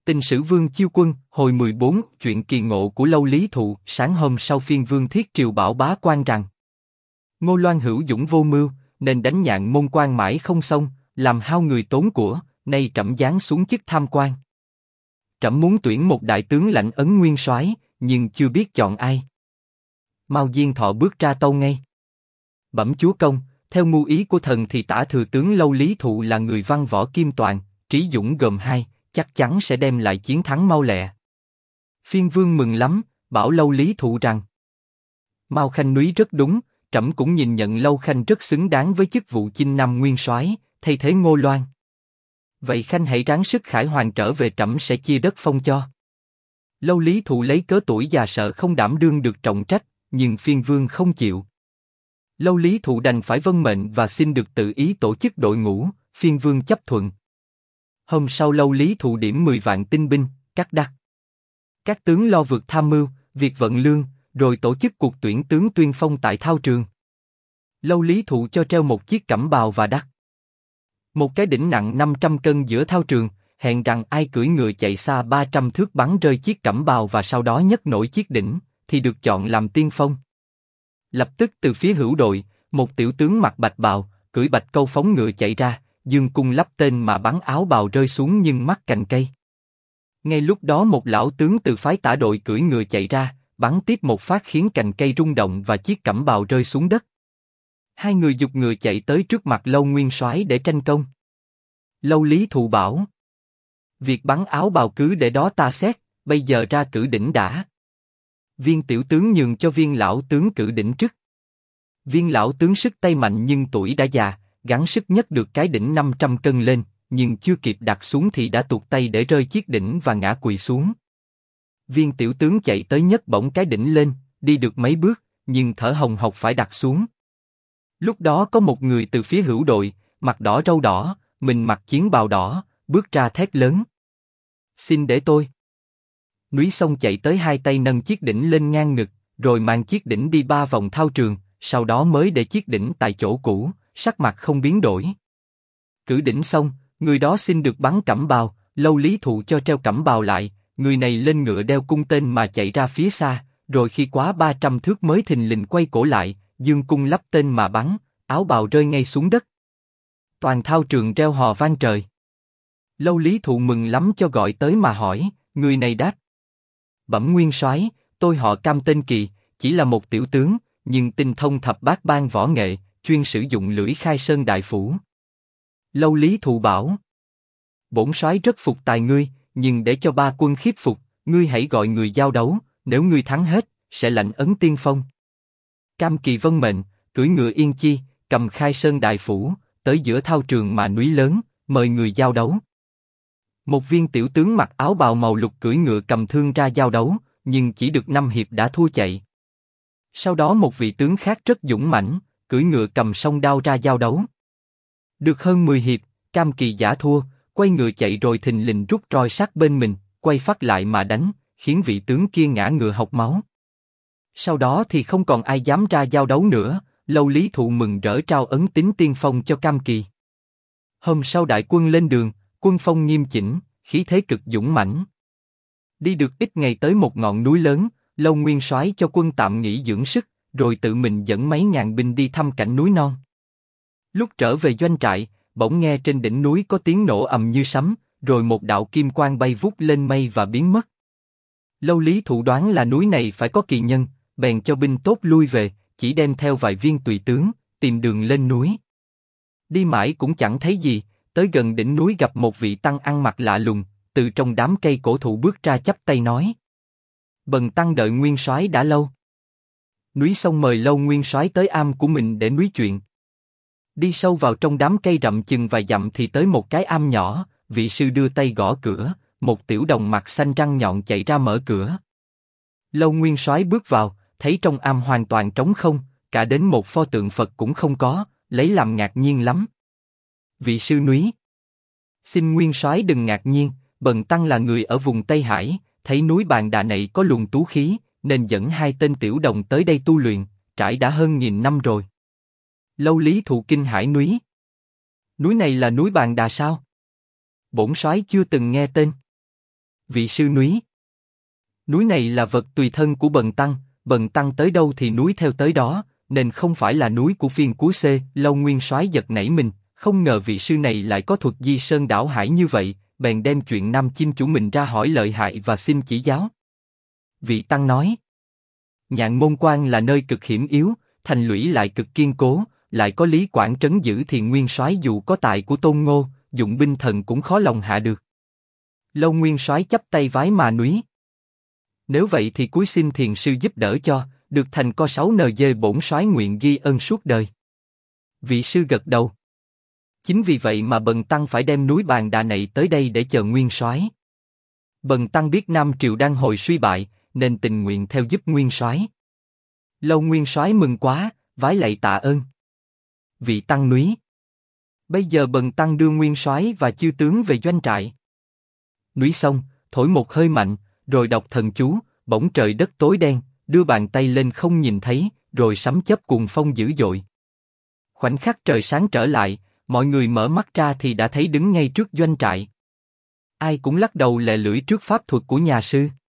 Tình sử Vương Chiêu Quân, hồi 14, chuyện kỳ ngộ của Lâu Lý Thụ. Sáng hôm sau phiên Vương Thiết Triều bảo bá quan rằng Ngô Loan hữu dũng vô mưu, nên đánh nhạn môn quan mãi không xong, làm hao người tốn của, nay trẫm giáng xuống chức tham quan. Trẫm muốn tuyển một đại tướng lãnh ấn nguyên soái, nhưng chưa biết chọn ai. Mao Diên Thọ bước ra tâu ngay. Bẩm chúa công, theo mưu ý của thần thì tả thừa tướng Lâu Lý Thụ là người văn võ kim toàn, trí dũng gồm hai, chắc chắn sẽ đem lại chiến thắng mau lẹ. Phiên Vương mừng lắm, bảo Lâu Lý Thụ rằng Mao Khanh núi rất đúng, trẫm cũng nhìn nhận Lâu Khanh rất xứng đáng với chức vụ Chinh Nam nguyên soái, thay thế Ngô Loan. Vậy Khanh hãy ráng sức khải hoàn trở về, trẫm sẽ chia đất phong cho. Lâu Lý Thụ lấy cớ tuổi già sợ không đảm đương được trọng trách, nhưng phiên Vương không chịu. Lâu Lý Thụ đành phải vâng mệnh và xin được tự ý tổ chức đội ngũ, phiên Vương chấp thuận. Hôm sau Lâu Lý Thụ điểm 10 vạn tinh binh, cắt đắc. Các tướng lo vượt tham mưu, việc vận lương, rồi tổ chức cuộc tuyển tướng tuyên phong tại thao trường. Lâu Lý Thụ cho treo một chiếc cẩm bào và đắc một cái đỉnh nặng 500 cân giữa thao trường, hẹn rằng ai cưỡi ngựa chạy xa 300 thước bắn rơi chiếc cẩm bào và sau đó nhấc nổi chiếc đỉnh, thì được chọn làm tiên phong. Lập tức từ phía hữu đội, một tiểu tướng mặc bạch bào, cưỡi bạch câu phóng ngựa chạy ra, dương cung lắp tên mà bắn áo bào rơi xuống nhưng mắc cành cây. Ngay lúc đó một lão tướng từ phái tả đội cưỡi ngựa chạy ra, bắn tiếp một phát khiến cành cây rung động và chiếc cẩm bào rơi xuống đất. Hai người giục ngựa chạy tới trước mặt Lâu Nguyên Soái để tranh công. Lâu Lý Thụ bảo: việc bắn áo bào cứ để đó ta xét, bây giờ ra cử đỉnh đã. Viên tiểu tướng nhường cho viên lão tướng cử đỉnh trước. Viên lão tướng sức tay mạnh nhưng tuổi đã già, gắng sức nhấc được cái đỉnh 500 cân lên, nhưng chưa kịp đặt xuống thì đã tuột tay để rơi chiếc đỉnh và ngã quỵ xuống. Viên tiểu tướng chạy tới nhấc bổng cái đỉnh lên, đi được mấy bước, nhưng thở hồng hộc phải đặt xuống. Lúc đó có một người từ phía hữu đội, mặt đỏ râu đỏ, mình mặc chiến bào đỏ, bước ra thét lớn: xin để tôi. Núi Sông chạy tới hai tay nâng chiếc đỉnh lên ngang ngực, rồi mang chiếc đỉnh đi 3 vòng thao trường, sau đó mới để chiếc đỉnh tại chỗ cũ, sắc mặt không biến đổi. Cử đỉnh xong, người đó xin được bắn cẩm bào, Lâu Lý Thụ cho treo cẩm bào lại, người này lên ngựa đeo cung tên mà chạy ra phía xa, rồi khi quá 300 thước mới thình lình quay cổ lại, dương cung lắp tên mà bắn, áo bào rơi ngay xuống đất. Toàn thao trường reo hò vang trời. Lâu Lý Thụ mừng lắm cho gọi tới mà hỏi, người này đáp: bẩm nguyên soái, tôi họ Cam tên Kỳ, chỉ là một tiểu tướng, nhưng tinh thông thập bát ban võ nghệ, chuyên sử dụng lưỡi khai sơn đại phủ. Lâu Lý Thụ bảo: bổn soái rất phục tài ngươi, nhưng để cho ba quân khiếp phục, ngươi hãy gọi người giao đấu, nếu ngươi thắng hết, sẽ lãnh ấn tiên phong. Cam Kỳ vâng mệnh, cưỡi ngựa yên chi, cầm khai sơn đại phủ, tới giữa thao trường mà núi lớn, mời người giao đấu. Một viên tiểu tướng mặc áo bào màu lục cưỡi ngựa cầm thương ra giao đấu, nhưng chỉ được 5 hiệp đã thua chạy. Sau đó một vị tướng khác rất dũng mãnh, cưỡi ngựa cầm song đao ra giao đấu. Được hơn 10 hiệp, Cam Kỳ giả thua, quay ngựa chạy rồi thình lình rút roi sát bên mình, quay phát lại mà đánh, khiến vị tướng kia ngã ngựa hộc máu. Sau đó thì không còn ai dám ra giao đấu nữa. Lâu Lý Thụ mừng rỡ trao ấn tín tiên phong cho Cam Kỳ. Hôm sau đại quân lên đường, quân phong nghiêm chỉnh, khí thế cực dũng mãnh. Đi được ít ngày tới một ngọn núi lớn, Lâu Nguyên Soái cho quân tạm nghỉ dưỡng sức, rồi tự mình dẫn mấy ngàn binh đi thăm cảnh núi non. Lúc trở về doanh trại, bỗng nghe trên đỉnh núi có tiếng nổ ầm như sấm, rồi một đạo kim quang bay vút lên mây và biến mất. Lâu Lý Thụ đoán là núi này phải có kỳ nhân, bèn cho binh tốt lui về, chỉ đem theo vài viên tùy tướng, tìm đường lên núi. Đi mãi cũng chẳng thấy gì, tới gần đỉnh núi gặp một vị tăng ăn mặc lạ lùng, từ trong đám cây cổ thụ bước ra chắp tay nói: bần tăng đợi nguyên soái đã lâu. Núi Sông mời Lâu Nguyên Soái tới am của mình để nói chuyện. Đi sâu vào trong đám cây rậm chừng vài dặm thì tới một cái am nhỏ, vị sư đưa tay gõ cửa, một tiểu đồng mặt xanh răng nhọn chạy ra mở cửa. Lâu Nguyên Soái bước vào, thấy trong am hoàn toàn trống không, cả đến một pho tượng Phật cũng không có, lấy làm ngạc nhiên lắm. Vị sư núi: xin nguyên soái đừng ngạc nhiên, bần tăng là người ở vùng Tây Hải, thấy núi Bàn Đà này có luồng tú khí, nên dẫn 2 tên tiểu đồng tới đây tu luyện, trải đã hơn 1000 năm rồi. Lâu Lý Thụ kinh hãi núi: núi này là núi Bàn Đà sao? Bổn soái chưa từng nghe tên. Vị sư núi. Núi này là vật tùy thân của Bần tăng tới đâu thì núi theo tới đó, nên không phải là núi của Phiên Cú C. Lâu Nguyên Soái giật nảy mình, không ngờ vị sư này lại có thuật di sơn đảo hải như vậy, bèn đem chuyện Nam Chinh chủ mình ra hỏi lợi hại và xin chỉ giáo. Vị tăng nói: Nhạn Môn Quan là nơi cực hiểm yếu, thành lũy lại cực kiên cố, lại có Lý Quảng trấn giữ thì Nguyên Soái dù có tài của Tôn Ngô, dụng binh thần cũng khó lòng hạ được. Lâu Nguyên Soái chắp tay vái mà núi: Nếu vậy thì cúi xin thiền sư giúp đỡ cho, được thành co 6NG bổn soái nguyện ghi ơn suốt đời. Vị sư gật đầu. Chính vì vậy mà Bần tăng phải đem núi Bàn Đà này tới đây để chờ Nguyên Soái. Bần tăng biết Nam Triều đang hồi suy bại, nên tình nguyện theo giúp Nguyên Soái. Lâu Nguyên Soái mừng quá, vái lạy tạ ơn. Vị tăng núi: Bây giờ Bần tăng đưa Nguyên Soái và chư tướng về doanh trại. Núi xong, thổi một hơi mạnh, rồi đọc thần chú, bỗng trời đất tối đen, đưa bàn tay lên không nhìn thấy, rồi sấm chớp cuồng phong dữ dội. Khoảnh khắc trời sáng trở lại, mọi người mở mắt ra thì đã thấy đứng ngay trước doanh trại. Ai cũng lắc đầu lè lưỡi trước pháp thuật của nhà sư.